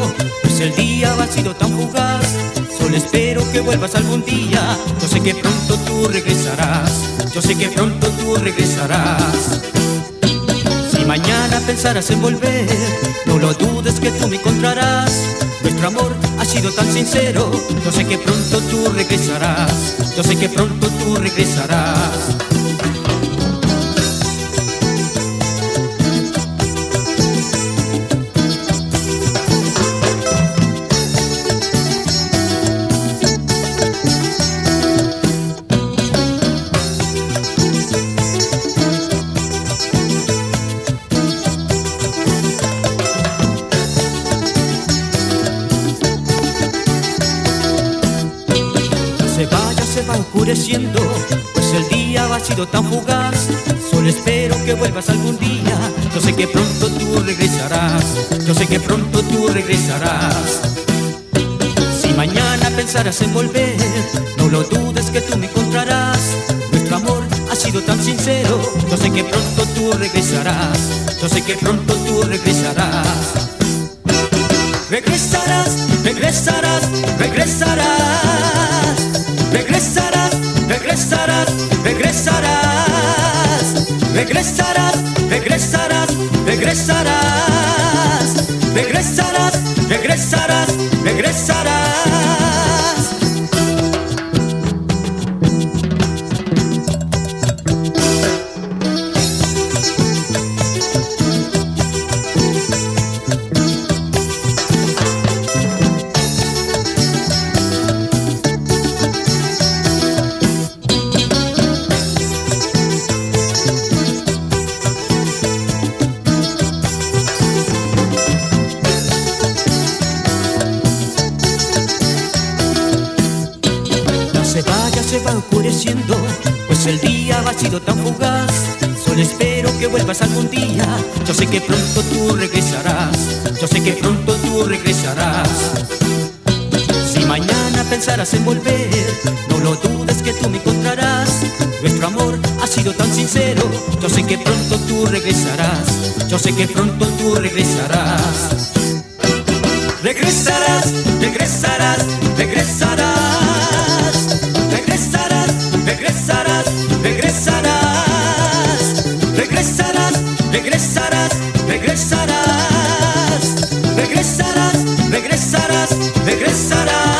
pues el día ha sido tan fugaz. Solo espero que vuelvas algún día. Yo sé que pronto tú regresarás. Yo sé que pronto tú regresarás. Si mañana pensarás en volver, no lo dudes que tú me encontrarás. Nuestro amor ha sido tan sincero. Yo sé que pronto tú regresarás. Yo sé que pronto tú regresarás. Se va oscureciendo, pues el día ha sido tan fugaz. Solo espero que vuelvas algún día. Yo sé que pronto tú regresarás. Yo sé que pronto tú regresarás. Si mañana pensarás en volver, no lo dudes que tú me encontrarás. Nuestro amor ha sido tan sincero. Yo sé que pronto tú regresarás. Yo sé que pronto tú regresarás. Regresarás, regresarás, regresarás. Regresarás, regresarás, regresarás. Regresarás, regresarás, regresarás. Regresarás, regresarás, regresarás. Se va oscureciendo, pues el día ha sido tan fugaz. Solo espero que vuelvas algún día. Yo sé que pronto tú regresarás. Yo sé que pronto tú regresarás. Si mañana pensarás en volver, no lo dudes que tú me encontrarás. Nuestro amor ha sido tan sincero. Yo sé que pronto tú regresarás. Yo sé que pronto tú regresarás. Regresarás, regresarás, regresarás. Regresarás, regresarás, regresarás. Regresarás, regresarás, regresarás. Regresarás, regresarás, regresarás.